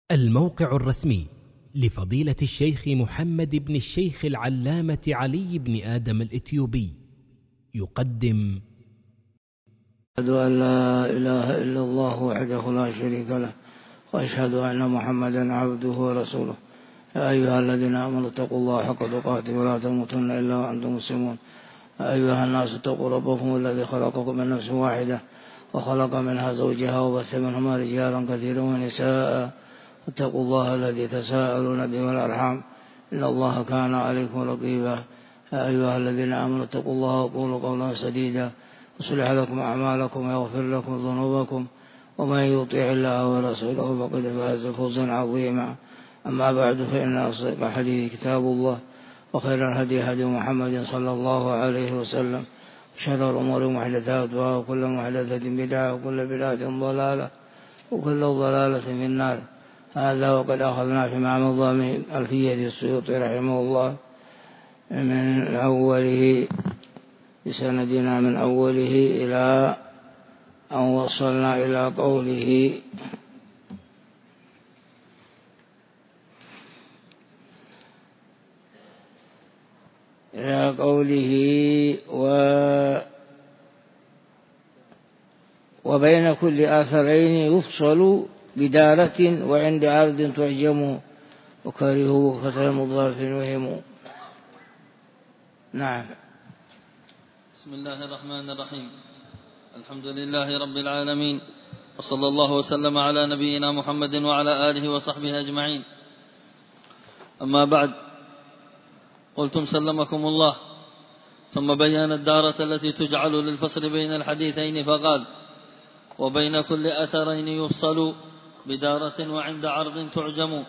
الموقع الرسمي لفضيلة الشيخ محمد بن الشيخ العلامة علي بن آدم الإثيوبي يقدم: أشهد أن لا إله إلا الله وحده لا شريك له، وأشهد أن محمدا عبده ورسوله. يا أيها الذين آمنوا اتقوا الله حق تقاته ولا تموتن إلا وأنتم مسلمون. يا أيها الناس اتقوا ربكم الذي خلقكم من نفس واحدة وخلق منها زوجها وبث منهما رجالا كثيرا ونساء، واتقوا الله الذي تساءلون به والأرحام إن الله كان عليكم رقيبا. يا أيها الذين آمنوا اتقوا الله وقولوا قولا سديدا يصلح لكم أعمالكم ويغفر لكم ذنوبكم، ومن يطيع الله ورسوله فقد فاز فوزا عظيما. أما بعد، فإن أصدق الحديث كتاب الله، وخير الهدي هدي محمد صلى الله عليه وسلم، وشر الأمور محدثاتها، وكل محدثة بدعة، وكل بدعة ضلالة، وكل ضلالة في النار. هذا وقد أخذنا فيما مضى من ألفية السيوطي رحمه الله من أوله بسندنا من أوله إلى أن وصلنا إلى قوله وبين كل آثرين يفصل بدارة وعند عرض تعجم، وكرهوا فتر مضاف وهم. نعم. بسم الله الرحمن الرحيم. الحمد لله رب العالمين، وصلى الله وسلم على نبينا محمد وعلى آله وصحبه أجمعين. أما بعد، قلتم سلمكم الله: ثم بيان الدارة التي تجعل للفصل بين الحديثين فقال: وبين كل أثرين يفصل بدارة وعند عرض تعجم.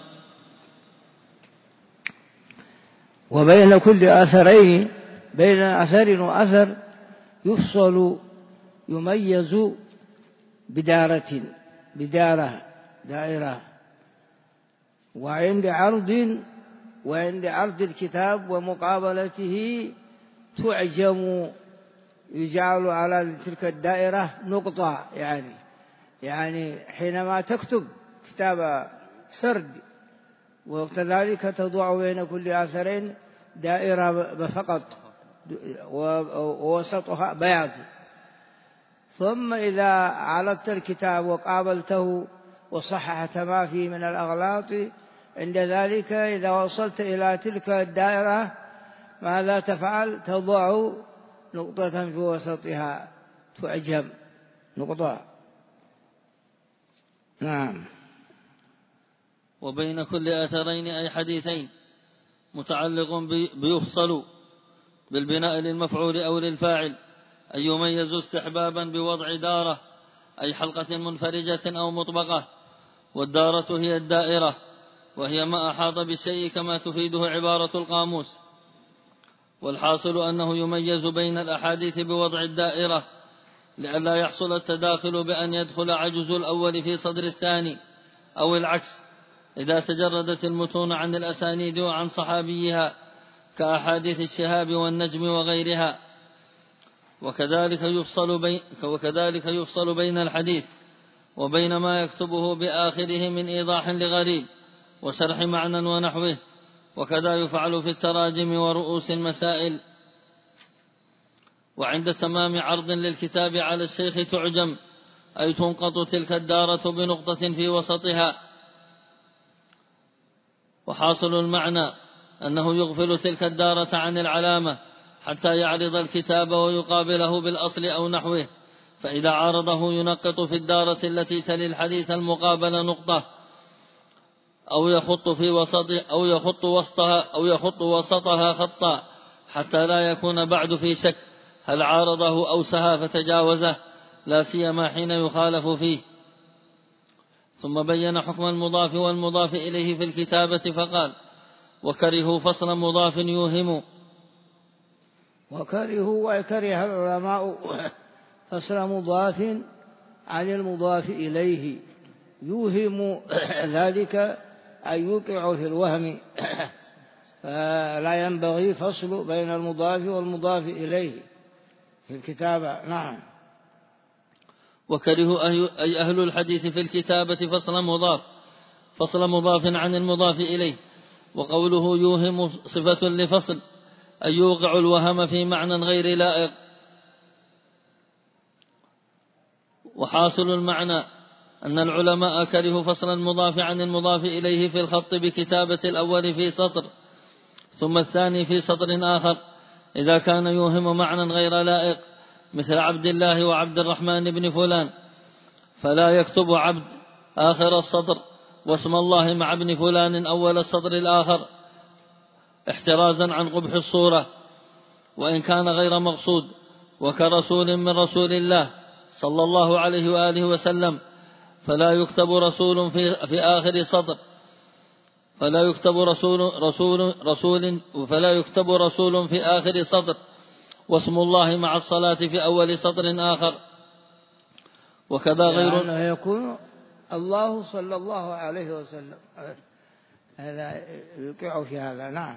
وبين كل أثرين، بين أثر وأثر، يفصل يميز بدارة دائرة، وعند عرض الكتاب ومقابلته تعجم، يجعل على تلك الدائرة نقطة، يعني حينما تكتب كتاب سرد، وكذلك تضع بين كل آثرين دائرة فقط ووسطها بياض. ثم إذا عرضت الكتاب وقابلته وصححت ما فيه من الأغلاط، عند ذلك إذا وصلت إلى تلك الدائرة ماذا تفعل؟ تضع نقطة في وسطها تعجم نقطة. نعم. وبين كل أثرين أي حديثين متعلق بيفصل بالبناء للمفعول أو للفاعل، أي يميز استحبابا بوضع دارة أي حلقة منفرجة أو مطبقة. والدارة هي الدائرة، وهي ما أحاط بالشيء كما تفيده عبارة القاموس. والحاصل أنه يميز بين الأحاديث بوضع الدائرة لئلا يحصل التداخل بأن يدخل عجز الأول في صدر الثاني، أو العكس إذا تجردت المتون عن الأسانيد وعن صحابيها كأحاديث الشهاب والنجم وغيرها. وكذلك يفصل بين الحديث وبين ما يكتبه بآخره من إيضاح لغريب وشرح معنى ونحوه. وكذا يفعل في التراجم ورؤوس المسائل. وعند تمام عرض للكتاب على الشيخ تعجم، أي تنقط تلك الدارة بنقطة في وسطها. وحاصل المعنى أنه يغفل تلك الدارة عن العلامة حتى يعرض الكتاب ويقابله بالأصل أو نحوه، فإذا عارضه ينقط في الدارة التي تلي الحديث المقابل نقطة، أو يخط وسطها خطا، حتى لا يكون بعد في شك هل عارضه أو سها فتجاوزه، لا سيما حين يخالف فيه. ثم بين حكم المضاف والمضاف إليه في الكتابة فقال: وكرهوا فصل مضاف يوهم. وكره العلماء فصل مضاف عن المضاف إليه، يوهم ذلك أن يوقع في الوهم، فلا ينبغي فصل بين المضاف والمضاف إليه في الكتابة. نعم. وكرهوا أي أهل الحديث في الكتابة فصل مضاف، فصل مضاف عن المضاف إليه. وقوله يوهم صفة لفصل أن يوقع الوهم في معنى غير لائق. وحاصل المعنى أن العلماء كرهوا فصل المضاف عن المضاف إليه في الخط بكتابة الأول في سطر ثم الثاني في سطر آخر إذا كان يوهم معنى غير لائق، مثل عبد الله وعبد الرحمن بن فلان، فلا يكتب عبد آخر السطر واسم الله مع ابن فلان أول السطر الآخر، احترازا عن قبح الصورة وإن كان غير مقصود. وكرسول من رسول الله صلى الله عليه وآله وسلم، فلا يكتب رسول في آخر سطر، فلا يكتب رسول في آخر سطر، واسم الله مع الصلاة في أول سطر آخر. وكذا غير يعني يكون الله صلى الله عليه وسلم، هذا يقع في هذا. نعم.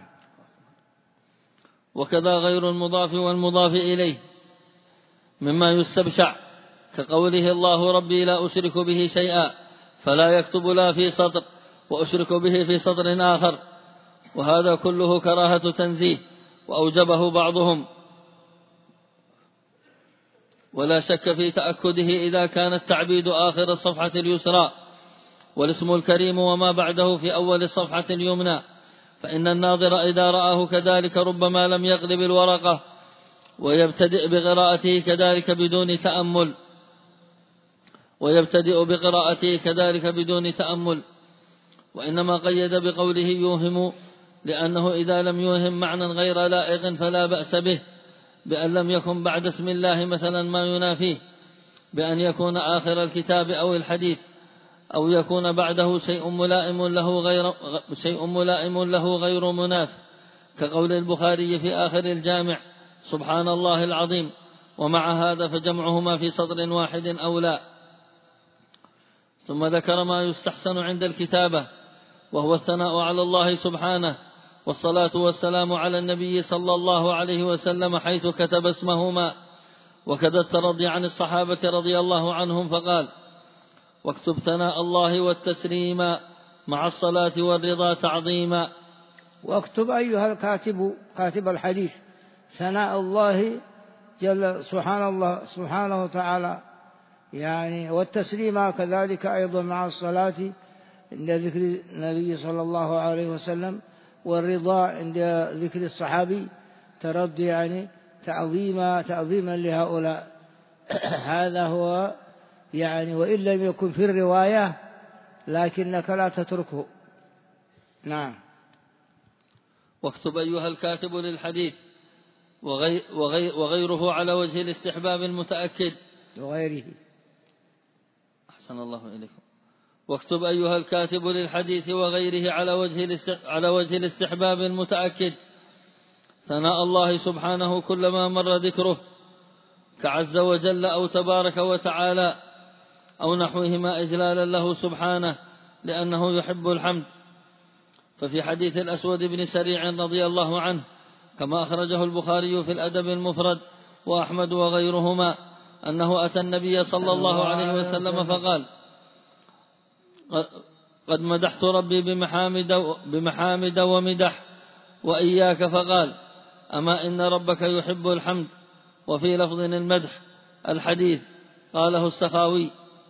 وكذا غير المضاف والمضاف إليه مما يستبشع، كقوله الله ربي لا أشرك به شيئا، فلا يكتب لا في سطر وأشرك به في سطر آخر، وهذا كله كراهة تنزيه وأوجبه بعضهم، ولا شك في تأكده إذا كان التعبيد آخر الصفحة اليسرى والاسم الكريم وما بعده في أول الصفحة اليمنى، فإن الناظر إذا رآه كذلك ربما لم يقلب الورقة ويبتدئ بقراءته كذلك بدون تأمل، وإنما قيد بقوله يوهم لأنه إذا لم يوهم معنى غير لائق فلا بأس به، بأن لم يكن بعد اسم الله مثلا ما ينافيه، بأن يكون آخر الكتاب أو الحديث، أو يكون بعده شيء ملائم له غير مناف، كقول البخاري في آخر الجامع سبحان الله العظيم، ومع هذا فجمعهما في سطر واحد أولى. ثم ذكر ما يستحسن عند الكتابة، وهو الثناء على الله سبحانه، والصلاة والسلام على النبي صلى الله عليه وسلم حيث كتب اسمهما، وكذا الترضي عن الصحابة رضي الله عنهم فقال واكتب ثناء الله والتسليم مع الصلاة والرضا تعظيما. واكتب أيها الكاتب كاتب الحديث ثناء الله جل سبحانه وتعالى، يعني والتسليم كذلك أيضا مع الصلاة عند ذكر النبي صلى الله عليه وسلم، والرضا عند ذكر الصحابي، ترضي يعني تعظيما لهؤلاء. هذا هو يعني، وإن لم يكن في الرواية لكنك لا تتركه. نعم. واكتب أيها الكاتب للحديث وغيره على وجه الاستحباب المتأكد وغيره. أحسن الله إليكم. واكتب أيها الكاتب للحديث وغيره على وجه الاستحباب المتأكد ثناء الله سبحانه كلما مر ذكره، كعز وجل أو تبارك وتعالى أو نحوهما إجلالا له سبحانه لأنه يحب الحمد. ففي حديث الأسود بن سريع رضي الله عنه كما أخرجه البخاري في الأدب المفرد وأحمد وغيرهما أنه أتى النبي صلى الله عليه وسلم فقال قد مدحت ربي بمحامد ومدح وإياك، فقال أما إن ربك يحب الحمد، وفي لفظ المدح الحديث قاله السخاوي.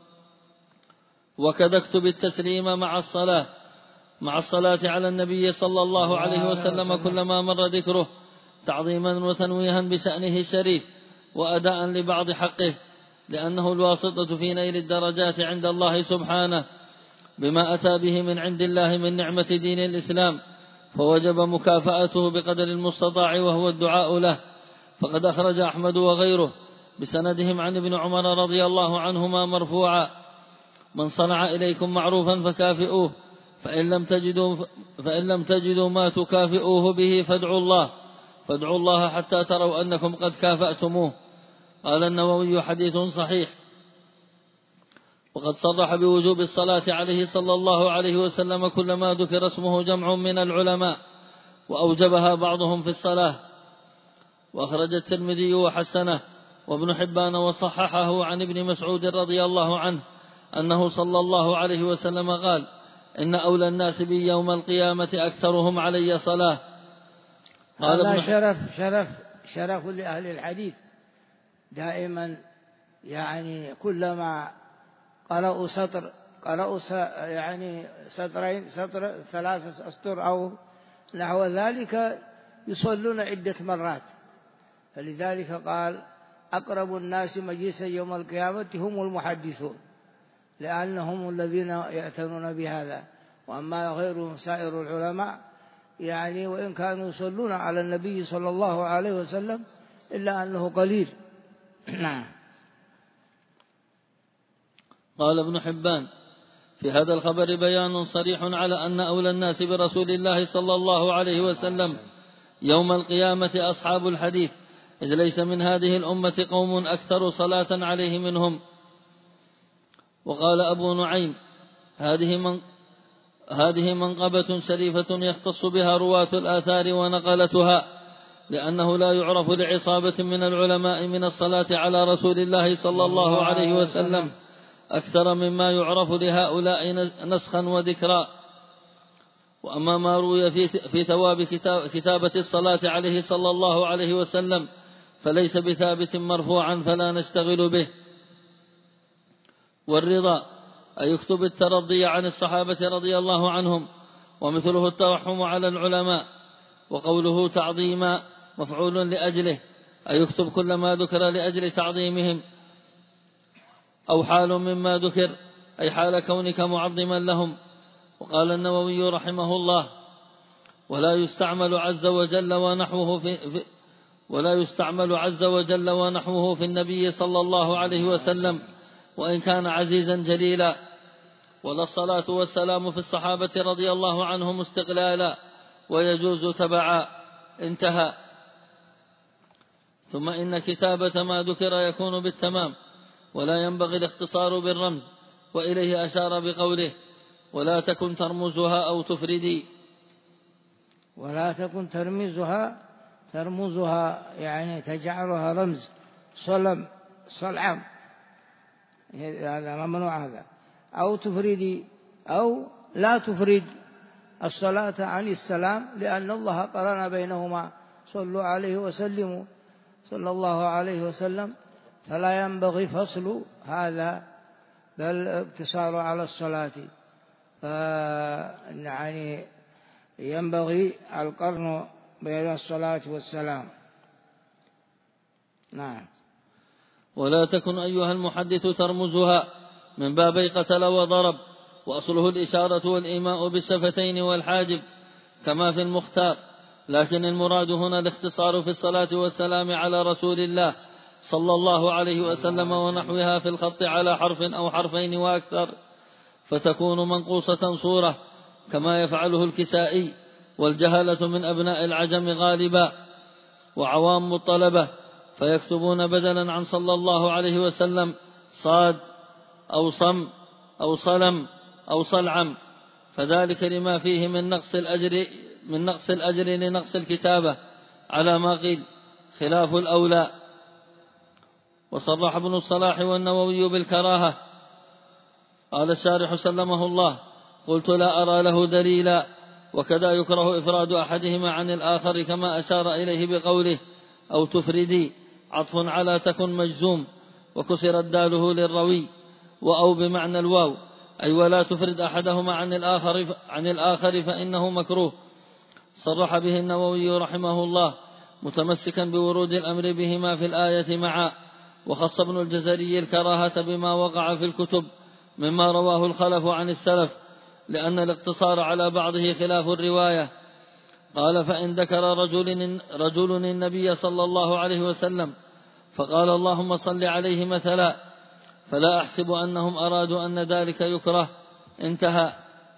وكذا اكتب التسليم مع الصلاة على النبي صلى الله عليه وسلم كلما مر ذكره، تعظيما وتنويها بشأنه الشريف وأداء لبعض حقه، لأنه الواسطة في نيل الدرجات عند الله سبحانه بما أتى به من عند الله من نعمة دين الإسلام، فوجب مكافأته بقدر المستطاع وهو الدعاء له. فقد أخرج أحمد وغيره بسندهم عن ابن عمر رضي الله عنهما مرفوعا: من صنع إليكم معروفا فكافئوه، فإن لم تجدوا ما تكافئوه به فادعوا الله حتى تروا أنكم قد كافأتموه. قال النووي: حديث صحيح. وقد صرح بوجوب الصلاة عليه صلى الله عليه وسلم كلما ذكر اسمه جمع من العلماء، وأوجبها بعضهم في الصلاة. وأخرج الترمذي وحسنه وابن حبان وصححه عن ابن مسعود رضي الله عنه أنه صلى الله عليه وسلم قال: إن أولى الناس بي يوم القيامة أكثرهم علي صلاة. هذا شرف لأهل الحديث دائما، يعني كلما قرأوا يعني سطر 3 أسطر أو نحو ذلك يصلون عدة مرات. فلذلك قال أقرب الناس مجلسا يوم القيامة هم المحدثون، لأنهم الذين يعتنون بهذا. وأما غيرهم سائر العلماء يعني وإن كانوا يصلون على النبي صلى الله عليه وسلم إلا أنه قليل. نعم. قال ابن حبان: في هذا الخبر بيان صريح على أن أولى الناس برسول الله صلى الله عليه وسلم يوم القيامة أصحاب الحديث، إذ ليس من هذه الأمة قوم أكثر صلاة عليه منهم. وقال أبو نعيم: هذه منقبة شريفة يختص بها رواة الآثار ونقلتها، لأنه لا يعرف لعصابة من العلماء من الصلاة على رسول الله صلى الله عليه وسلم أكثر مما يعرف لهؤلاء نسخا وذكرا. وأما ما روي في ثواب كتابة الصلاة عليه صلى الله عليه وسلم فليس بثابت مرفوعا فلا نشتغل به. والرضا أن يكتب الترضي عن الصحابة رضي الله عنهم، ومثله الترحم على العلماء. وقوله تعظيما مفعول لأجله، أن يكتب كل ما ذكر لأجل تعظيمهم، أو حال مما ذكر أي حال كونك معظما لهم. وقال النووي رحمه الله: ولا يستعمل عز وجل ونحوه في النبي صلى الله عليه وسلم وإن كان عزيزا جليلا، ولا الصلاة والسلام في الصحابة رضي الله عنهم استقلالا، ويجوز تبعا. انتهى. ثم إن كتابة ما ذكر يكون بالتمام، ولا ينبغي الاختصار بالرمز، وإليه أشار بقوله: ولا تكن ترمزها أو تفردي. ولا تكن ترمزها يعني تجعلها رمز، صلعم، هذا ممنوع. هذا أو تفردي، أو لا تفرد الصلاة عن السلام، لأن الله قرن بينهما: صلوا عليه وسلموا، صلى الله عليه وسلم. فلا ينبغي فصل هذا، بل اقتصار على الصلاة. يعني ينبغي القرن بين الصلاة والسلام. نعم. ولا تكن أيها المحدث ترمزها من بابي قتل وضرب، وأصله الإشارة والإيماء بالشفتين والحاجب كما في المختار، لكن المراد هنا الاختصار في الصلاة والسلام على رسول الله صلى الله عليه وسلم ونحوها في الخط على حرف أو حرفين وأكثر، فتكون منقوصة صورة كما يفعله الكسائي والجهلة من أبناء العجم غالبا وعوام الطلبة، فيكتبون بدلا عن صلى الله عليه وسلم صاد أو صم أو صلم أو صلعم، فذلك لما فيه من نقص الأجر لنقص الكتابة على ما قيل، خلاف الأولى. وصرح ابن الصلاح والنووي بالكراهة. قال الشارح سلمه الله: قلت لا أرى له دليلا. وكذا يكره إفراد أحدهما عن الآخر كما أشار إليه بقوله: أو تفردي، عطف على تكن مجزوم، وكسرت داله للروي، وأو بمعنى الواو، أي ولا تفرد أحدهما عن الآخر فإنه مكروه. صرح به النووي رحمه الله متمسكا بورود الأمر بهما في الآية معا. وخص ابن الجزري الكراهة بما وقع في الكتب مما رواه الخلف عن السلف، لأن الاقتصار على بعضه خلاف الرواية. قال: فإن ذكر رجل النبي صلى الله عليه وسلم فقال اللهم صل عليه مثلا، فلا أحسب أنهم أرادوا أن ذلك يكره. انتهى.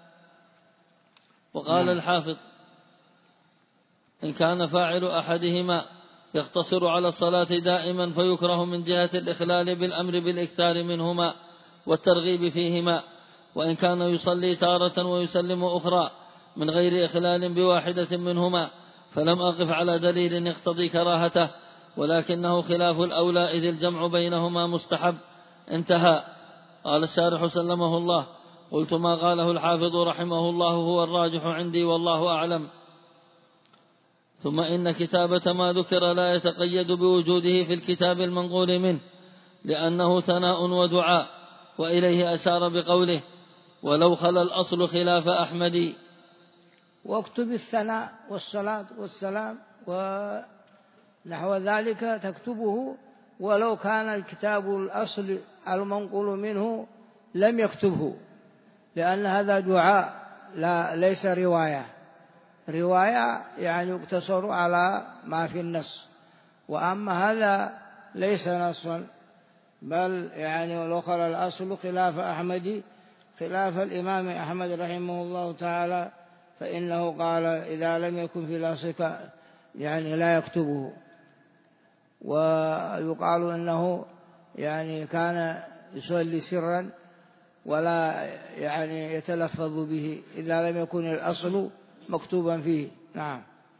وقال الحافظ: إن كان فاعل أحدهما يقتصر على الصلاة دائما فيكره من جهة الإخلال بالأمر بالإكثار منهما والترغيب فيهما، وإن كان يصلي تارة ويسلم أخرى من غير إخلال بواحدة منهما فلم أقف على دليل يقتضي كراهته، ولكنه خلاف الأولى إذ الجمع بينهما مستحب. انتهى. قال الشارح سلمه الله: قلت ما قاله الحافظ رحمه الله هو الراجح عندي والله أعلم. ثم إن كتابة ما ذكر لا يتقيد بوجوده في الكتاب المنقول منه، لأنه ثناء ودعاء، وإليه أشار بقوله ولو خلا الأصل خلاف أحمد. واكتب الثناء والصلاة والسلام ونحو ذلك تكتبه ولو كان الكتاب الأصل المنقول منه لم يكتبه، لأن هذا دعاء ليس رواية. رواية يعني يقتصر على ما في النص، وأما هذا ليس نصا، بل يعني ولو خلا الأصل خلاف أحمد، خلاف الإمام أحمد رحمه الله تعالى، فإنه قال إذا لم يكن في الأصل يعني لا يكتبه. ويقال إنه يعني كان يصلي سرا ولا يعني يتلفظ به إذا لم يكن الأصل مكتوبا فيه. نعم.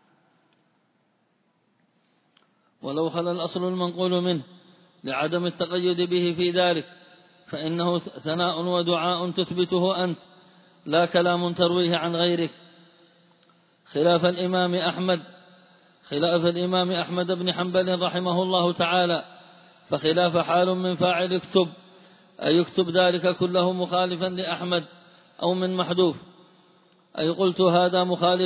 ولو خلا الأصل المنقول منه لعدم التقيد به في ذلك، فإنه ثناء ودعاء تثبته أنت، لا كلام ترويه عن غيرك. خلاف الإمام أحمد بن حنبل رحمه الله تعالى، فخلاف حال من فاعل اكتب، أي يكتب ذلك كله مخالفا لأحمد، أو من محذوف، أي قلت هذا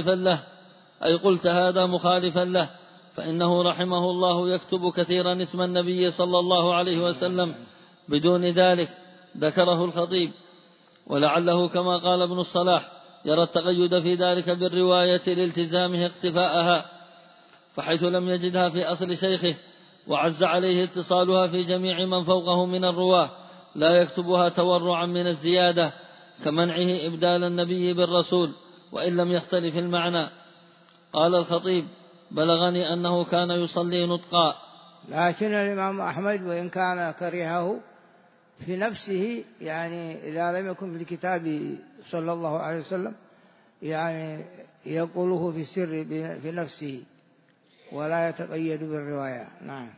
مخالفا له، فإنه رحمه الله يكتب كثيرا اسم النبي صلى الله عليه وسلم بدون ذلك، ذكره الخطيب. ولعله كما قال ابن الصلاح يرى التقيد في ذلك بالرواية لالتزامه اقتفاءها، فحيث لم يجدها في أصل شيخه وعز عليه اتصالها في جميع من فوقه من الرواة لا يكتبها تورعا من الزيادة، كمنعه إبدال النبي بالرسول وإن لم يختلف المعنى. قال الخطيب بلغني أنه كان يصلي نطقا. لكن الإمام أحمد وإن كان كرهه في نفسه، يعني إذا لم يكن في الكتاب صلى الله عليه وسلم يعني يقوله في السر في نفسه ولا يتقيد بالرواية. نعم.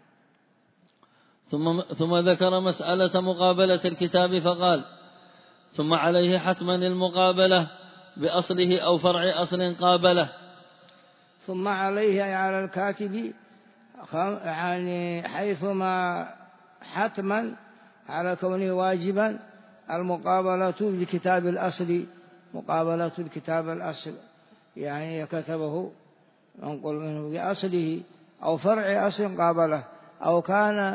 ثم ذكر مسألة مقابلة الكتاب فقال ثم عليه حتما المقابلة بأصله أو فرع أصل قابله. ثم عليه على الكاتب يعني حيثما حتما على كونه واجبا المقابلة بالكتاب الأصلي، مقابلة الكتاب الأصل يعني كتبه ننقل منه بأصله أو فرع أصل قابله، أو كان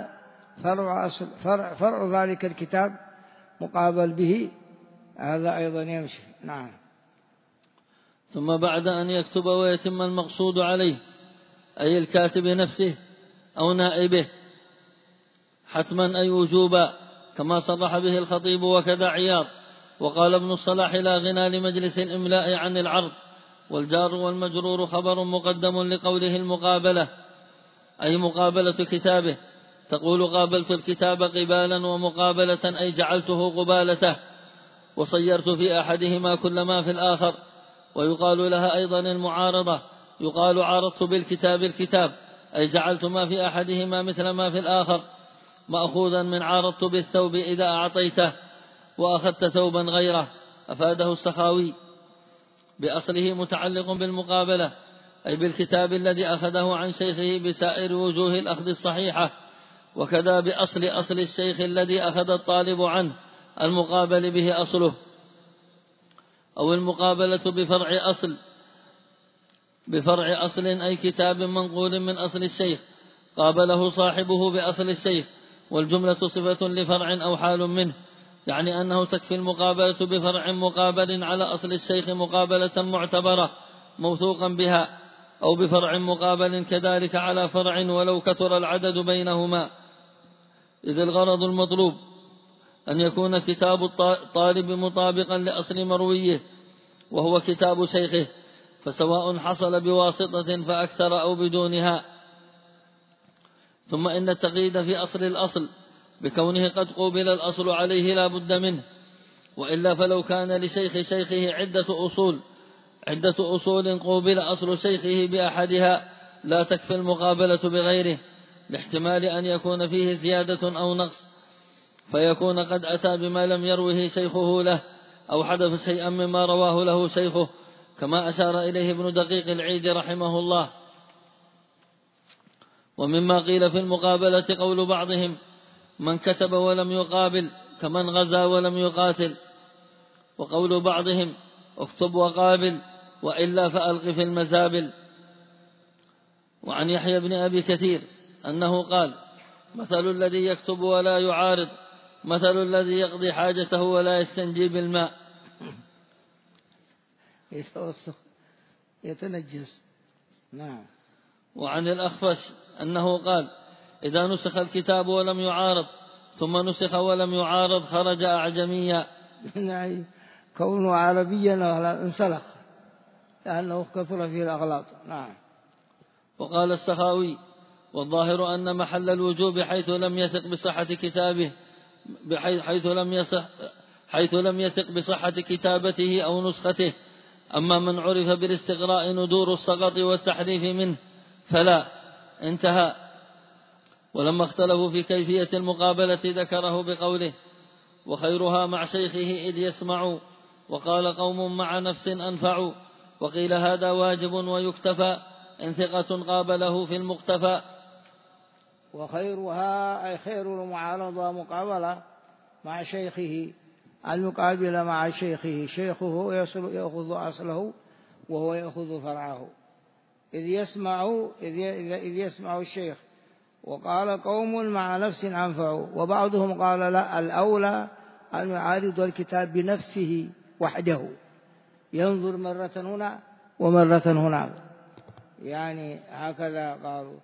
فرع ذلك الكتاب مقابل به، هذا أيضا يمشي. نعم. ثم بعد أن يكتب ويتم المقصود عليه، أي الكاتب نفسه أو نائبه، حتما أي وجوبا، كما صرح به الخطيب وكذا عياض. وقال ابن الصلاح لا غنى لمجلس الإملاء عن العرض، والجار والمجرور خبر مقدم لقوله المقابلة، أي مقابلة كتابه. تقول قابلت الكتاب قبالا، ومقابلة أي جعلته قبالته، وصيرت في أحدهما كل ما في الآخر. ويقال لها أيضا المعارضة، يقال عارضت بالكتاب الكتاب، أي جعلت ما في أحدهما مثل ما في الآخر، مأخوذا من عارضت بالثوب إذا أعطيته وأخذت ثوبا غيره، أفاده السخاوي. بأصله متعلق بالمقابلة، أي بالكتاب الذي أخذه عن شيخه بسائر وجوه الأخذ الصحيحة، وكذا بأصل الشيخ الذي أخذ الطالب عنه المقابل به أصله. أو المقابلة بفرع أصل أي كتاب منقول من أصل الشيخ قابله صاحبه بأصل الشيخ، والجملة صفة لفرع أو حال منه، يعني أنه تكفي المقابلة بفرع مقابل على أصل الشيخ مقابلة معتبرة موثوقا بها، أو بفرع مقابل كذلك على فرع ولو كثر العدد بينهما. إذ الغرض المطلوب أن يكون كتاب الطالب مطابقا لأصل مرويه وهو كتاب شيخه، فسواء حصل بواسطة فأكثر أو بدونها. ثم إن التقييد في أصل الأصل بكونه قد قوبل الأصل عليه لا بد منه، وإلا فلو كان لشيخ شيخه عدة أصول قوبل أصل شيخه بأحدها لا تكفي المقابلة بغيره، لاحتمال أن يكون فيه زيادة أو نقص، فيكون قد أتى بما لم يروه شيخه له، أو حذف شيئا مما رواه له شيخه، كما أشار إليه ابن دقيق العيد رحمه الله. ومما قيل في المقابلة قول بعضهم: من كتب ولم يقابل كمن غزا ولم يقاتل، وقول بعضهم: اكتب وقابل وإلا فألق في المزابل. وعن يحيى بن أبي كثير أنه قال: مثل الذي يكتب ولا يعارض مثل الذي يقضي حاجته ولا يستنجي بالماء. يتنجس. نعم. وعن الأخفش أنه قال: إذا نسخ الكتاب ولم يعارض ثم نسخ ولم يعارض خرج أعجميا. يعني كونه عربيا انسلخ لأنه كثر فيه الأغلاط. نعم. وقال السخاوي: والظاهر أن محل الوجوب حيث لم يثق بصحة كتابه حيث لم يثق بصحة كتابته أو نسخته. أما من عرف بالاستغراء ندور السقط والتحريف منه فلا. انتهى. ولما اختلفوا في كيفية المقابلة ذكره بقوله: وخيرها مع شيخه إذ يسمع، وقال قوم مع نفس أنفع، وقيل هذا واجب ويكتفى إن ثقة قابله في المقتفى. وخيرها أي خير المعارضة مقابلة مع شيخه، المقابلة مع شيخه، شيخه يأخذ أصله وهو يأخذ فرعه. إذ يسمع الشيخ. وقال قوم مع نفس أنفع، وبعضهم قال لا، الأولى أن يعارض الكتاب بنفسه وحده، ينظر مرة هنا ومرة هنا، يعني هكذا قالوا.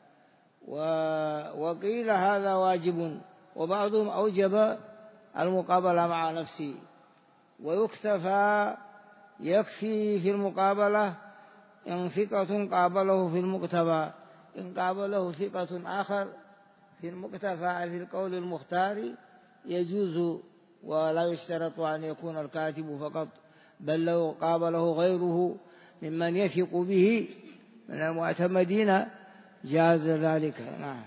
وقيل هذا واجب، وبعضهم أوجب المقابلة مع نفسه، ويكتفى يكفي في المقابلة إن ثقة قابله في المقتفى، إن قابله ثقة آخر في المقتفى في القول المختار يجوز، ولا يشترط أن يكون الكاتب فقط، بل لو قابله غيره ممن يثق به من المعتمدين جاز ذلك. نعم.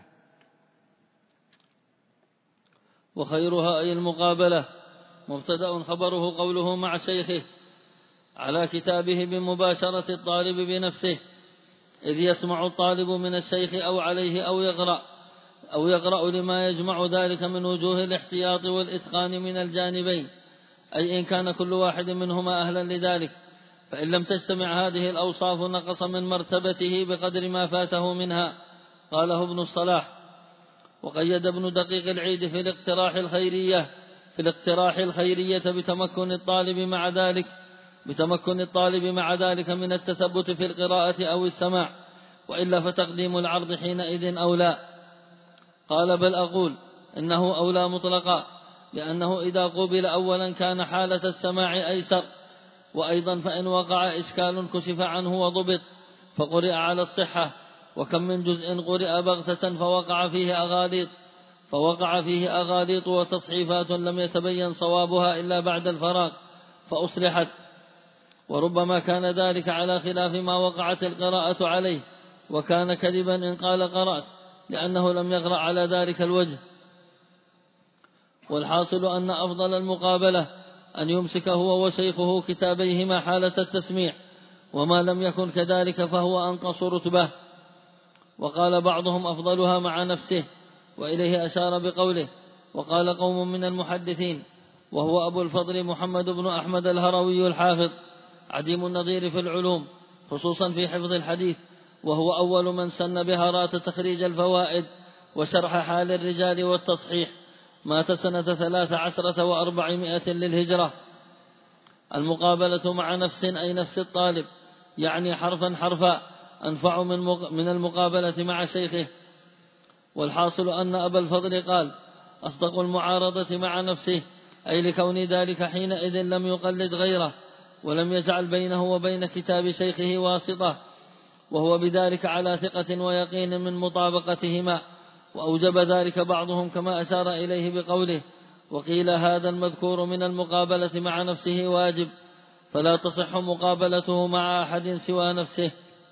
وخيرها أي المقابلة مبتدأ خبره قوله مع شيخه على كتابه بمباشرة الطالب بنفسه، إذ يسمع الطالب من الشيخ أو عليه أو يقرأ لما يجمع ذلك من وجوه الاحتياط والإتقان من الجانبين، أي إن كان كل واحد منهما أهلا لذلك. فإن لم تجتمع هذه الأوصاف نقص من مرتبته بقدر ما فاته منها. قاله ابن الصلاح. وقيد ابن دقيق العيد في الاقتراح الخيرية بتمكن الطالب مع ذلك من التثبت في القراءة أو السماع، وإلا فتقديم العرض حينئذ أولى. قال: بل أقول إنه أولى مطلقا، لأنه إذا قبل أولا كان حالة السماع أيسر. وأيضا فإن وقع إشكال كشف عنه وضبط فقرئ على الصحة، وكم من جزء قرئ بغتة فوقع فيه أغاليط وتصحيفات لم يتبين صوابها إلا بعد الفراغ فأصلحت، وربما كان ذلك على خلاف ما وقعت القراءة عليه، وكان كذبا إن قال قرأت، لأنه لم يقرأ على ذلك الوجه. والحاصل أن أفضل المقابلة أن يمسك هو وشيخه كتابيهما حالة التسميع، وما لم يكن كذلك فهو أنقص رتبة. وقال بعضهم أفضلها مع نفسه، وإليه أشار بقوله: وقال قوم من المحدثين، وهو أبو الفضل محمد بن أحمد الهروي الحافظ عديم النظير في العلوم، خصوصا في حفظ الحديث، وهو أول من سن بهارات تخريج الفوائد وشرح حال الرجال والتصحيح. مات سنة 13 و400 للهجرة. المقابلة مع نفس أي نفس الطالب، يعني حرفا حرفا، أنفع من المقابلة مع شيخه. والحاصل أن أبا الفضل قال: أصدق المعارضة مع نفسه، أي لكون ذلك حينئذ لم يقلد غيره، ولم يجعل بينه وبين كتاب شيخه واسطة، وهو بذلك على ثقة ويقين من مطابقتهما. وأوجب ذلك بعضهم كما أشار إليه بقوله: وقيل هذا المذكور من المقابلة مع نفسه واجب، فلا تصح مقابلته مع أحد سوى نفسه.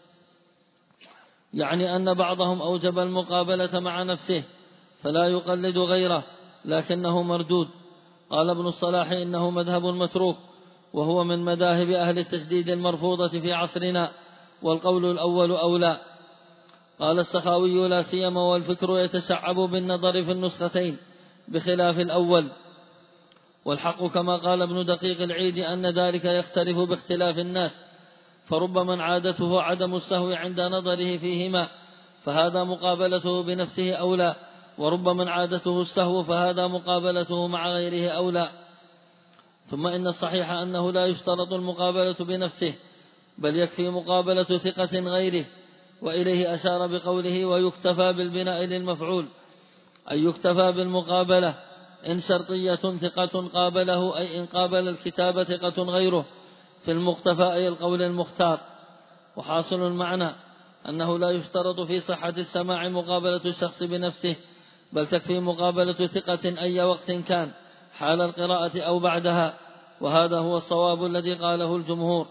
يعني أن بعضهم أوجب المقابلة مع نفسه فلا يقلد غيره، لكنه مردود. قال ابن الصلاح: إنه مذهب متروك، وهو من مذاهب أهل التشديد المرفوضة في عصرنا، والقول الأول أولى. قال السخاوي: لا سيما والفكر يتشعب بالنظر في النسختين بخلاف الأول. والحق كما قال ابن دقيق العيد أن ذلك يختلف باختلاف الناس، فربما عادته عدم السهو عند نظره فيهما فهذا مقابلته بنفسه أولى، وربما عادته السهو فهذا مقابلته مع غيره أولى. ثم إن الصحيح أنه لا يشترط المقابلة بنفسه، بل يكفي مقابلة ثقة غيره، وإليه أشار بقوله: ويكتفى بالبناء للمفعول، أي يكتفى بالمقابلة إن شرطية ثقة قابله، أي إن قابل الكتاب ثقة غيره في المختفى، أي القول المختار. وحاصل المعنى أنه لا يشترط في صحة السماع مقابلة الشخص بنفسه، بل تكفي مقابلة ثقة أي وقت كان، حال القراءة أو بعدها، وهذا هو الصواب الذي قاله الجمهور.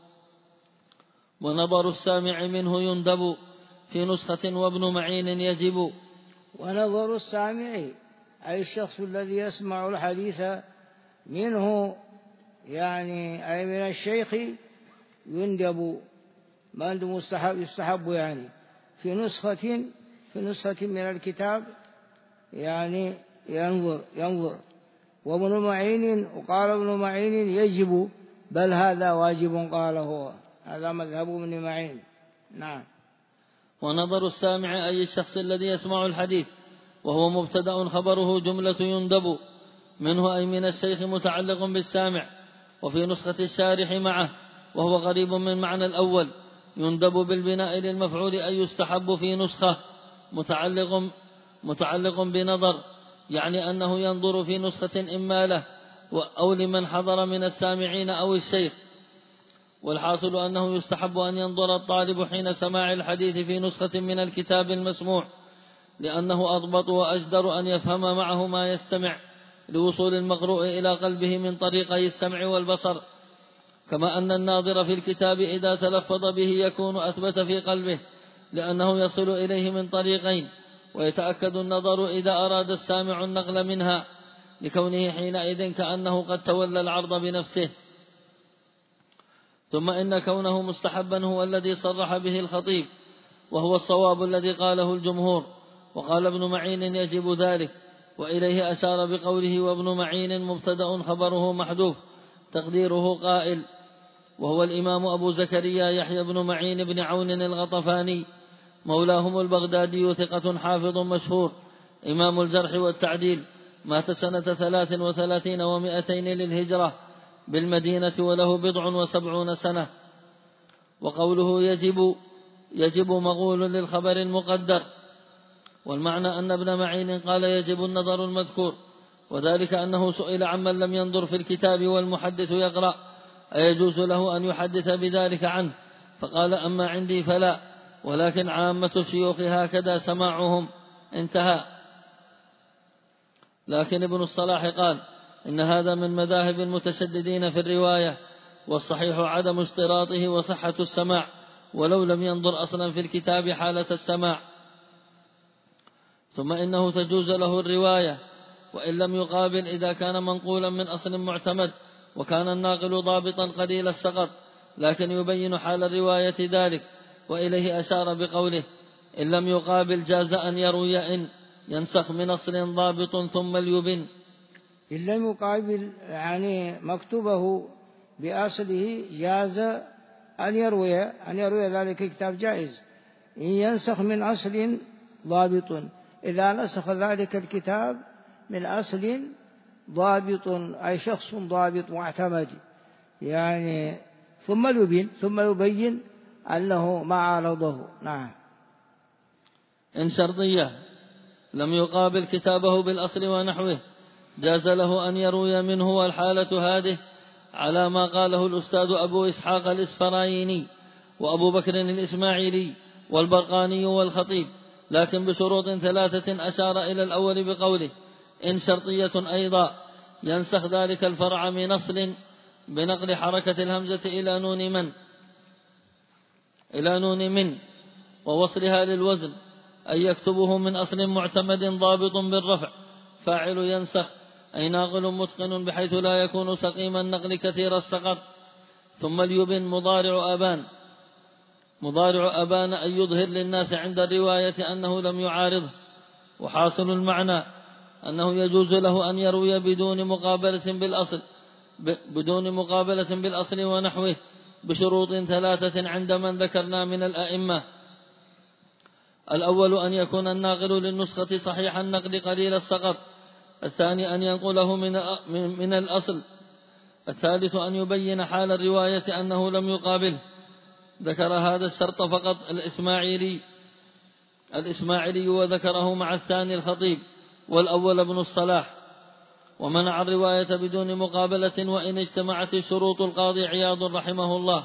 ونظر السامع منه يندب في نسخة، وابن معين يجب. ونظر السامع أي الشخص الذي يسمع الحديث منه، يعني أي من الشيخ، يندب ما عنده يستحب يعني في نسخة من الكتاب، يعني ينظر. وابن معين، وقال ابن معين يجب، بل هذا واجب، قال هو هذا مذهب ابن معين. نعم. ونظر السامع أي الشخص الذي يسمع الحديث، وهو مبتدأ خبره جملة يندب منه، أي من الشيخ متعلق بالسامع، وفي نسخة الشارح معه، وهو قريب من معنى الأول. يندب بالبناء للمفعول، أي يستحب في نسخة متعلق بنظر، يعني أنه ينظر في نسخة إما له أو لمن حضر من السامعين أو الشيخ. والحاصل أنه يستحب أن ينظر الطالب حين سماع الحديث في نسخة من الكتاب المسموع، لأنه أضبط وأجدر أن يفهم معه ما يستمع، لوصول المقروء إلى قلبه من طريقي السمع والبصر، كما أن الناظر في الكتاب إذا تلفظ به يكون أثبت في قلبه، لأنه يصل إليه من طريقين، ويتأكد النظر إذا أراد السامع النقل منها، لكونه حينئذ كأنه قد تولى العرض بنفسه. ثم إن كونه مستحبا هو الذي صرح به الخطيب، وهو الصواب الذي قاله الجمهور. وقال ابن معين يجب ذلك، وإليه أشار بقوله: وابن معين مبتدأ خبره محذوف، تقديره قائل. وهو الإمام أبو زكريا يحيى بن معين بن عون الغطفاني، مولاهم البغدادي، ثقة حافظ مشهور، إمام الجرح والتعديل، مات سنة 33 و200 للهجرة بالمدينة، وله 70 سنة. وقوله يجب مقول للخبر المقدر، والمعنى أن ابن معين قال يجب النظر المذكور، وذلك أنه سئل عمن لم ينظر في الكتاب والمحدث يقرأ أيجوز له أن يحدث بذلك عنه، فقال: أما عندي فلا، ولكن عامة الشيوخ هكذا سماعهم، انتهى. لكن ابن الصلاح قال: إن هذا من مذاهب المتشددين في الرواية، والصحيح عدم اشتراطه وصحة السماع، ولو لم ينظر أصلا في الكتاب حالة السماع. ثم إنه تجوز له الرواية وإن لم يقابل، إذا كان منقولا من أصل معتمد، وكان الناقل ضابطا قليل السقط، لكن يبين حال الرواية ذلك. وإليه أشار بقوله: إن لم يقابل جاز أن يروي إن ينسخ من أصل ضابط ثم ليبن. إن لم يقابل يعني مكتوبه بأصله جاز أن يروي ذلك الكتاب جائز، إن ينسخ من أصل ضابط، إذا نسخ ذلك الكتاب من أصل ضابط أي شخص ضابط معتمد، يعني ثم يبين أنه ما عارضه. نعم. إن شرطية لم يقابل كتابه بالأصل ونحوه جاز له أن يروي منه، والحالة هذه على ما قاله الأستاذ أبو إسحاق الإسفرايني وأبو بكر الإسماعيلي والبرقاني والخطيب، لكن بشروط 3 أشار إلى الأول بقوله: إن شرطية أيضا ينسخ ذلك الفرع من أصل بنقل حركة الهمزة إلى نون من ووصلها للوزن، أي يكتبه من أصل معتمد ضابط بالرفع، فاعل ينسخ أي ناقل متقن بحيث لا يكون سقيم النقل كثير السقط. ثم اليبن مضارع أبان أن يظهر للناس عند الرواية أنه لم يعارضه. وحاصل المعنى أنه يجوز له أن يروي بدون مقابلة بالأصل ونحوه بشروط 3 عند من ذكرنا من الأئمة. الأول أن يكون الناقل للنسخة صحيح النقل قليل السقط. الثاني أن ينقله من الأصل. الثالث أن يبين حال الرواية أنه لم يقابله. ذكر هذا الشرط فقط الإسماعيلي وذكره مع الثاني الخطيب، والأول ابن الصلاح. ومنع الرواية بدون مقابلة وإن اجتمعت شروط القاضي عياض رحمه الله.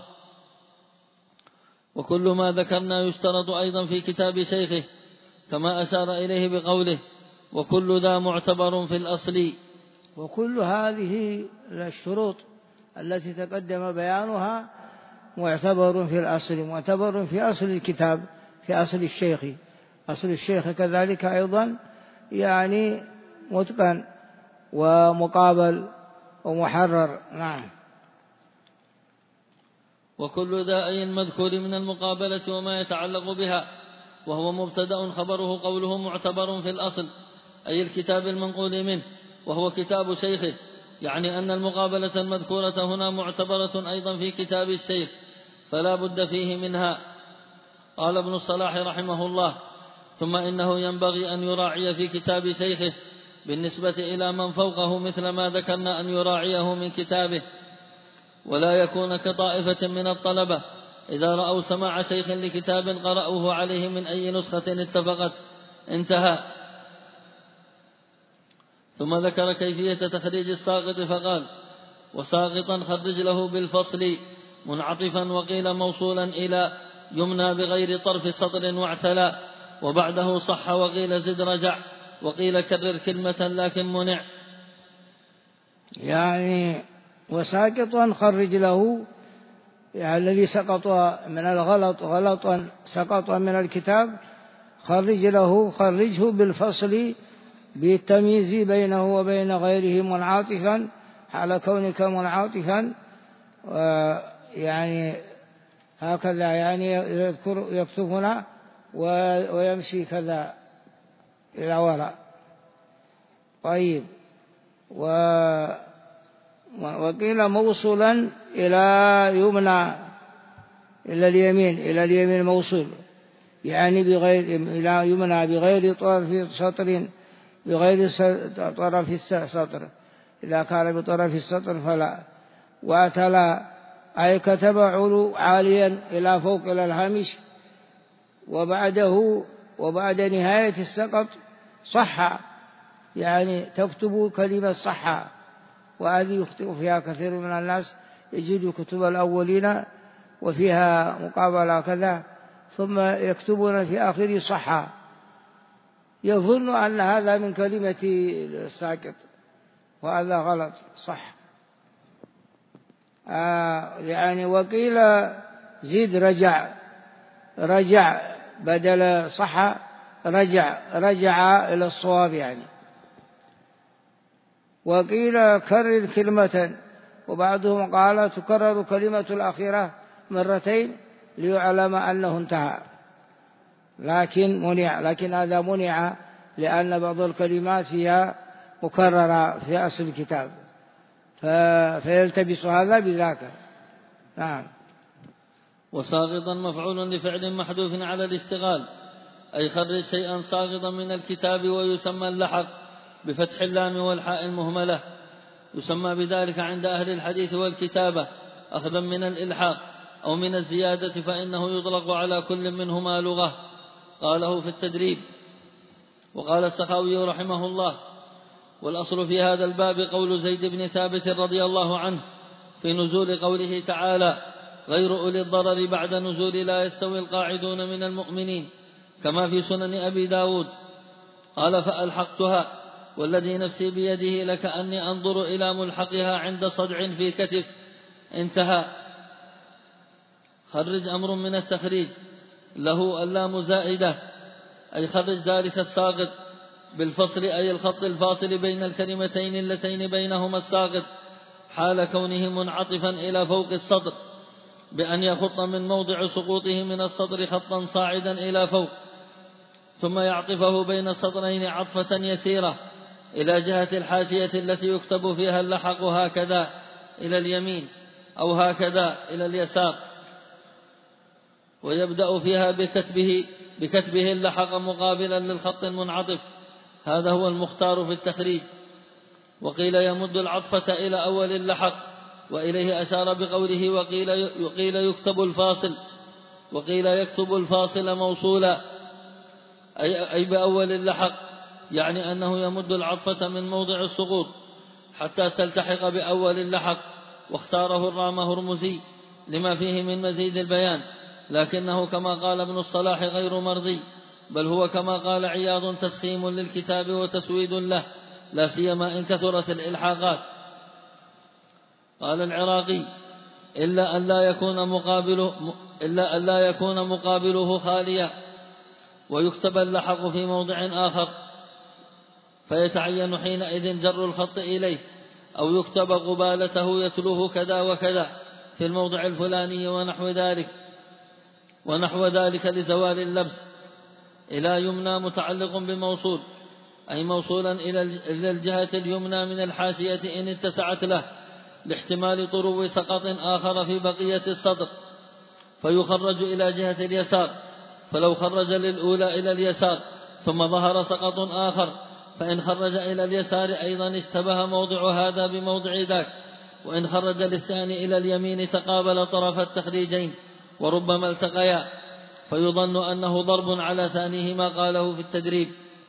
وكل ما ذكرنا يشترط أيضا في كتاب شيخه كما أشار إليه بقوله: وكل ذا معتبر في الأصل. وكل هذه الشروط التي تقدم بيانها معتبر في الأصل، معتبر في أصل الكتاب، في أصل الشيخ. أصل الشيخ كذلك أيضا يعني متقن ومقابل ومحرر. نعم. وكل ذا أي المذكور من المقابلة وما يتعلق بها، وهو مبتدأ خبره قوله معتبر في الأصل، أي الكتاب المنقول منه وهو كتاب شيخه، يعني أن المقابلة المذكورة هنا معتبرة أيضا في كتاب الشيخ فلا بد فيه منها. قال ابن الصلاح رحمه الله: ثم إنه ينبغي أن يراعي في كتاب شيخه بالنسبة إلى من فوقه مثل ما ذكرنا أن يراعيه من كتابه، ولا يكون كطائفة من الطلبة إذا رأوا سماع شيخ لكتاب قرأوه عليه من أي نسخة اتفقت. انتهى. ثم ذكر كيفية تخريج الساقط فقال: وساقطا خرج له بالفصل منعطفا، وقيل موصولا إلى يمنى بغير طرف سطر واعتلى، وبعده صح، وقيل زد رجع، وقيل كرر كلمة لكن منع. يعني وساقطا خرج له، يعني الذي سقط من الغلط غلطا سقط من الكتاب، خرجه بالفصل بالتمييز بينه وبين غيره منعاطفا حال كونك منعاطفا، يعني هكذا يعني يكتب هنا ويمشي كذا إلى وراء. طيب. وقيل موصولا إلى يمنى، إلى اليمين موصول، يعني إلى يمنى بغير طرف سطر، بغير طرف السطر، إذا كان بطرف السطر فلا. وأتلا أي كتب علو عاليا إلى فوق إلى الهامش، وبعد نهاية السقط صح، يعني تكتب كلمة صح. وهذه يخطئ فيها كثير من الناس، يجد كتب الأولين وفيها مقابلة كذا ثم يكتبون في آخر صح، يظن أن هذا من كلمة الساقط، وهذا غلط، صح. يعني وقيل زيد رجع بدل صح، رجع إلى الصواب يعني. وقيل كرر كلمة، وبعضهم قال تكرر كلمة الأخيرة مرتين ليعلم أنه انتهى، لكن هذا منع لأن بعض الكلمات فيها مكررة في أصل الكتاب، فيلتبس هذا بذاك. نعم. وساقطا مفعول لفعل محذوف على الاشتغال، أي خرج شيئا ساقطا من الكتاب، ويسمى اللحق بفتح اللام والحاء المهملة، يسمى بذلك عند أهل الحديث والكتابة أخذا من الإلحاق أو من الزيادة، فإنه يطلق على كل منهما لغة. قاله في التدريب. وقال السخاوي رحمه الله: والأصل في هذا الباب قول زيد بن ثابت رضي الله عنه في نزول قوله تعالى: غير أولي الضرر بعد نزول لا يستوي القاعدون من المؤمنين، كما في سنن أبي داود. قال: فألحقتها والذي نفسي بيده لكأني أنظر إلى ملحقها عند صدع في كتف. انتهى. خرج أمر من التخريج له اللام زائدة، أي خرج ذلك الساقط بالفصل أي الخط الفاصل بين الكلمتين اللتين بينهما الساقط حال كونه منعطفا إلى فوق السطر، بأن يخط من موضع سقوطه من السطر خطا صاعدا إلى فوق، ثم يعطفه بين السطرين عطفة يسيرة إلى جهة الحاشية التي يكتب فيها اللحق هكذا إلى اليمين أو هكذا إلى اليسار، ويبدأ فيها بكتبه اللحق مقابلا للخط المنعطف. هذا هو المختار في التخريج. وقيل يمد العطفة إلى أول اللحق، وإليه أشار بقوله وقيل يكتب الفاصل، وقيل يكتب الفاصل موصولا أي بأول اللحق، يعني أنه يمد العطفة من موضع السقوط حتى تلتحق بأول اللحق. واختاره الرام هرمزي لما فيه من مزيد البيان، لكنه كما قال ابن الصلاح غير مرضي، بل هو كما قال عياض تسخيم للكتاب وتسويد له، لا سيما إن كثرت الإلحاقات. قال العراقي إلا أن لا يكون مقابله خاليا، ويكتب اللحق في موضع آخر، فيتعين حينئذ جر الخط إليه، أو يكتب قبالته يتلوه كذا وكذا في الموضع الفلاني ونحو ذلك لزوال اللبس. إلى يمنى متعلق بموصول، أي موصولا إلى الجهة اليمنى من الحاشية إن اتسعت له، لاحتمال طرو سقط آخر في بقية السطر، فيخرج إلى جهة اليسار. فلو خرج للأولى إلى اليسار ثم ظهر سقط آخر، فإن خرج إلى اليسار أيضا اشتبه موضع هذا بموضع ذاك، وإن خرج للثاني إلى اليمين تقابل طرف التخريجين وربما التقيا، فيظن أنه ضرب على ثانيهما. قاله في التدريب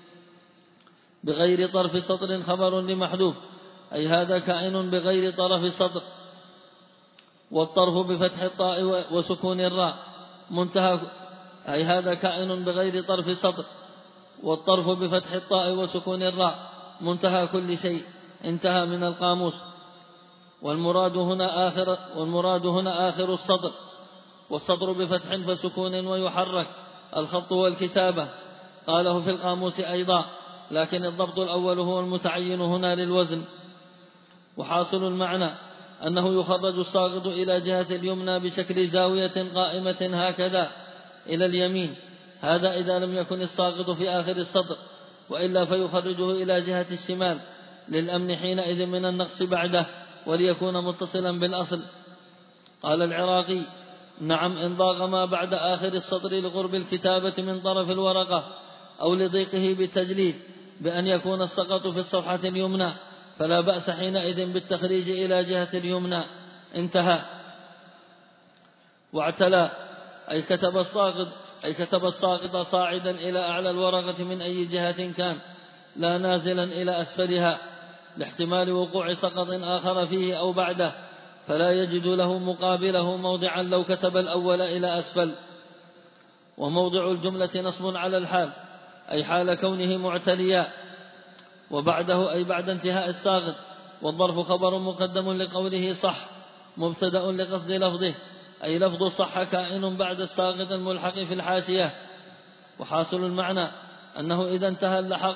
بغير طرف سطر خبر لمحذوف، أي هذا كائن بغير طرف السطر، والطرف بفتح الطاء وسكون الراء منتهى، أي هذا كائن بغير طرف السطر، والطرف بفتح الطاء وسكون الراء منتهى كل شيء، انتهى من القاموس. والمراد هنا آخر السطر، والسطر بفتح فسكون ويحرك الخط والكتابة. قاله في القاموس أيضا، لكن الضبط الأول هو المتعين هنا للوزن. وحاصل المعنى أنه يخرج الساقط إلى جهة اليمنى بشكل زاوية قائمة هكذا إلى اليمين، هذا إذا لم يكن الساقط في آخر السطر، وإلا فيخرجه إلى جهة الشمال للأمن حينئذ من النقص بعده، وليكون متصلا بالأصل. قال العراقي نعم، إن ضاق ما بعد آخر السطر لقرب الكتابة من طرف الورقة أو لضيقه بالتجليد بأن يكون السقط في الصفحة اليمنى، فلا بأس حينئذ بالتخريج إلى جهة اليمنى، انتهى. واعتلى أي كتب الساقط صاعدا إلى أعلى الورقة من أي جهة كان، لا نازلا إلى أسفلها، لاحتمال وقوع سقط آخر فيه أو بعده، فلا يجد له مقابله موضعا لو كتب الأول إلى أسفل. وموضع الجملة نصب على الحال، أي حال كونه معتليا، وبعده أي بعد انتهاء الساقط. والظرف خبر مقدم لقوله صح مبتدأ لقصد لفظه، أي لفظ صح كائن بعد الساقط الملحق في الحاشية. وحاصل المعنى أنه إذا انتهى اللحق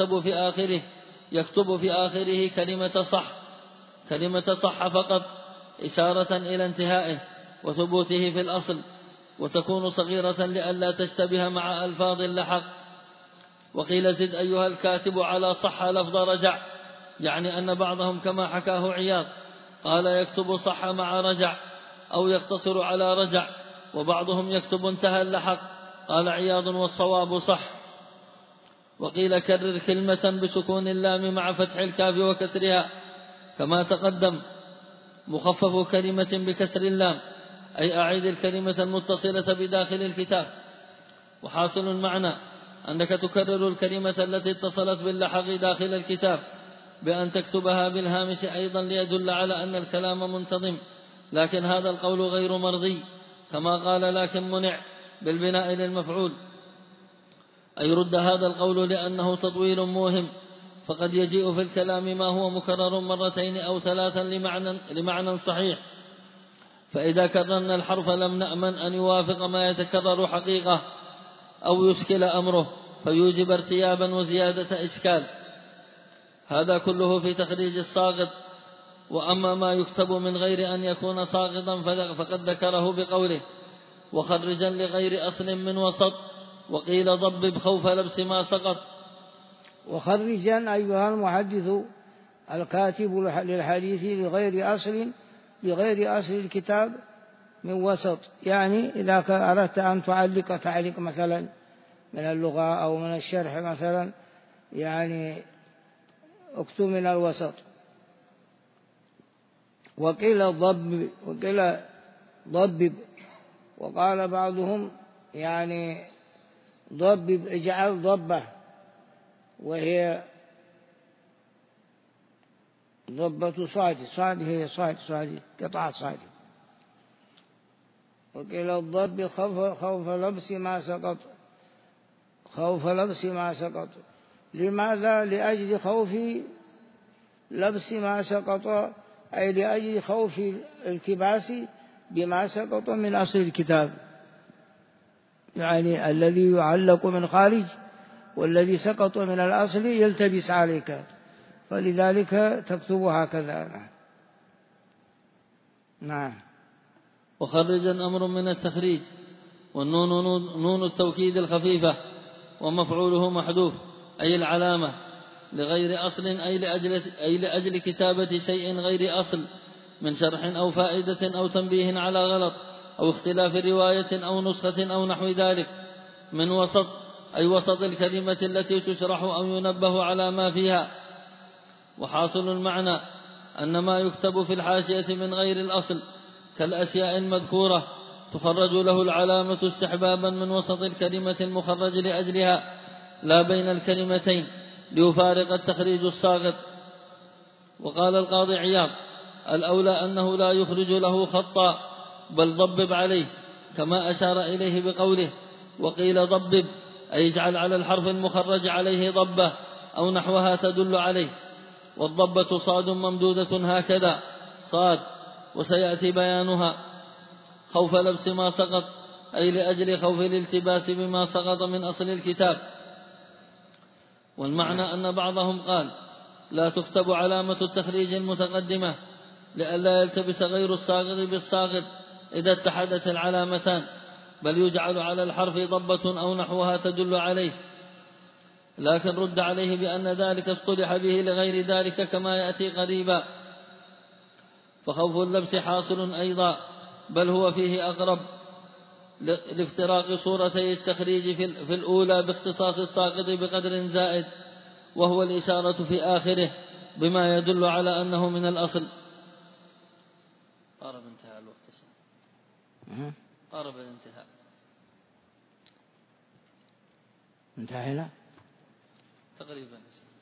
يكتب في آخره كلمة صح فقط، إشارة إلى انتهائه وثبوته في الأصل، وتكون صغيرة لئلا تشتبه مع ألفاظ اللحق. وقيل زد أيها الكاتب على صح لفظ رجع، يعني أن بعضهم كما حكاه عياض قال يكتب صح مع رجع أو يقتصر على رجع، وبعضهم يكتب انتهى اللحق. قال عياض والصواب صح. وقيل كرر كلمة بسكون اللام مع فتح الكاف وكسرها كما تقدم، مخفف كلمة بكسر اللام، أي أعيد الكلمة المتصلة بداخل الكتاب. وحاصل المعنى أنك تكرر الكلمة التي اتصلت باللحق داخل الكتاب بأن تكتبها بالهامش أيضا ليدل على أن الكلام منتظم، لكن هذا القول غير مرضي، كما قال لكن منع بالبناء للمفعول، أي رد هذا القول لأنه تطويل موهم، فقد يجيء في الكلام ما هو مكرر مرتين أو ثلاثا لمعنى صحيح، فإذا كررنا الحرف لم نأمن أن يوافق ما يتكرر حقيقة أو يشكل أمره، فيوجب ارتيابا وزيادة إشكال. هذا كله في تخريج الساقط. وأما ما يكتب من غير أن يكون ساقطا فقد ذكره بقوله: وخرجا لغير أصل من وسط، وقيل ضبب خوف لبس ما سقط. وخرجا أيها المحدث الكاتب للحديث لغير أصل الكتاب من وسط، يعني إذا أردت أن تعلق تعليق مثلا من اللغة أو من الشرح مثلا، يعني اكتب من الوسط. وقيل ضبب، وقال بعضهم يعني ضبب اجعل ضبة، وهي ضبة صاد هي صاد قطعة صاد. وقيل الضب خوف لبس ما سقط. لماذا؟ لأجل خوف لبس ما سقط، أي لأجل خوف التباس بما سقط من أصل الكتاب، يعني الذي يعلق من خارج والذي سقط من الأصل يلتبس عليك، فلذلك تكتب هكذا. نعم. وخرجا أمر من التخريج، والنون نون التوكيد الخفيفة، ومفعوله محذوف أي العلامة، لغير أصل أي لأجل كتابة شيء غير أصل من شرح أو فائدة أو تنبيه على غلط أو اختلاف رواية أو نسخة أو نحو ذلك. من وسط أي وسط الكلمة التي تشرح أو ينبه على ما فيها. وحاصل المعنى أن ما يكتب في الحاشية من غير الأصل كالأشياء المذكورة تخرج له العلامة استحبابا من وسط الكلمة المخرج لأجلها، لا بين الكلمتين، ليفارق التخريج الساقط. وقال القاضي عياض: الأولى أنه لا يخرج له خطا، بل ضبب عليه، كما أشار إليه بقوله: وقيل ضبب، أي اجعل على الحرف المخرج عليه ضبة أو نحوها تدل عليه. والضبة صاد ممدودة هكذا صاد، وسيأتي بيانها. خوف لبس ما سقط، أي لأجل خوف الالتباس بما سقط من أصل الكتاب. والمعنى أن بعضهم قال: لا تكتب علامة التخريج المتقدمة لئلا يلتبس غير الساقط بالساقط إذا اتحدت العلامتان، بل يجعل على الحرف ضبة أو نحوها تدل عليه. لكن رد عليه بأن ذلك اصطلح به لغير ذلك كما يأتي قريبا، فخوف اللبس حاصل أيضا، بل هو فيه أقرب لافتراق صورتي التخريج في الأولى باختصاص الساقط بقدر زائد، وهو الإشارة في آخره بما يدل على أنه من الأصل. قارب انتهاء الوقت، قارب الانتهاء، انتهينا تقريبا.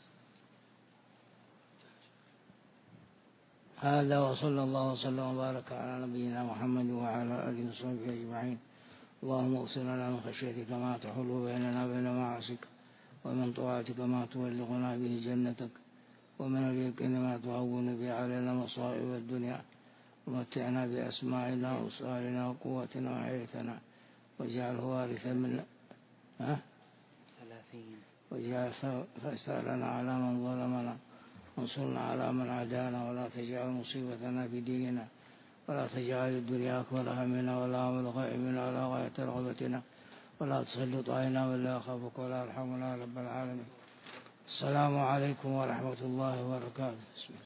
هذا وصلى الله وسلم وبارك على نبينا محمد وعلى آله وصحبه أجمعين. اللهم اغفر لنا من خشيتك ما تحول بيننا وبين معاصيك، ومن طاعتك ما تبلغنا به جنتك، ومن اليقين ما تهون به علينا مصائب الدنيا، ومتعنا بأسماعنا وأبصارنا وقوتنا وحياتنا، واجعله وارثا منا، واجعل ثأرنا على من ظلمنا، وانصرنا على من عادانا، ولا تجعل مصيبتنا في ديننا، ولا تجعل الدنيا أكبر همنا ولا مبلغ علمنا ولا غاية رغبتنا، ولا تسلط علينا من لا يخافك ولا يرحمنا يا رب العالمين. السلام عليكم ورحمة الله وبركاته.